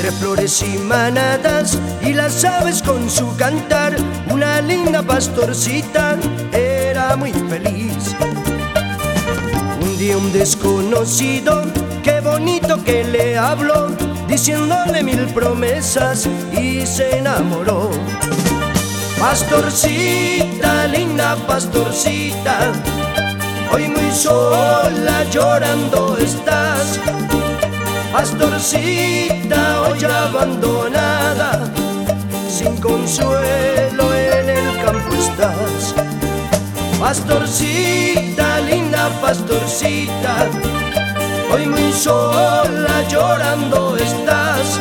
Entre flores y manadas y las aves con su cantar, una linda pastorcita era muy feliz. Un día un desconocido, qué bonito que le habló, diciéndole mil promesas y se enamoró. Pastorcita, linda pastorcita, hoy muy sola llorando estás. Pastorcita, hoy abandonada, sin consuelo en el campo estás. Pastorcita, linda pastorcita, hoy muy sola llorando estás.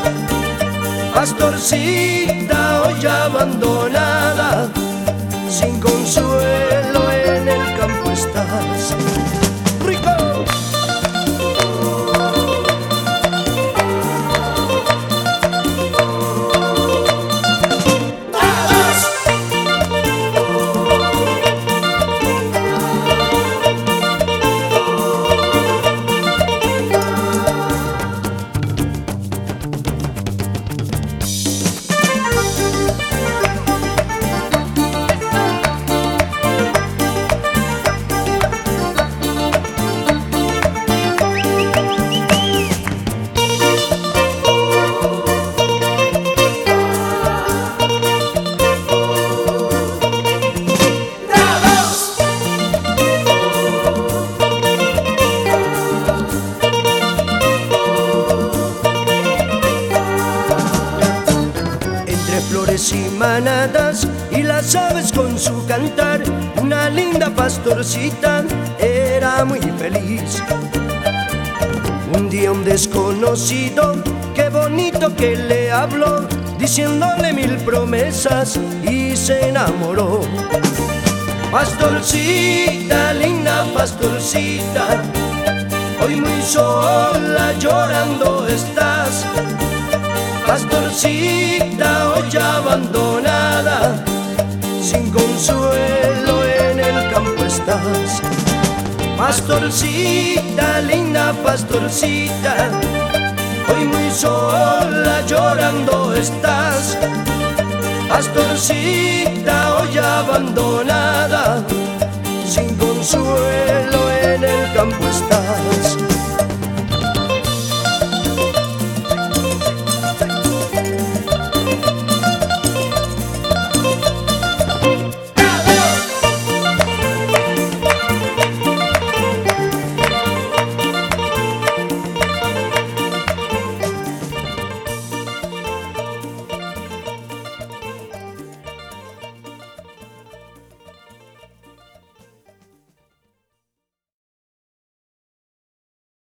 Pastorcita, hoy abandonada, sin consuelo en el campo estás. ¡Rico! Flores y manadas y las aves con su cantar, una linda pastorcita era muy feliz. Un día un desconocido, qué bonito que le habló, diciéndole mil promesas y se enamoró. Pastorcita, linda pastorcita, hoy muy sola llorando estás. Pastorcita, hoy abandonada, sin consuelo en el campo estás. Pastorcita, linda pastorcita, hoy muy sola llorando estás. Pastorcita, hoy abandonada, sin consuelo en el campo estás.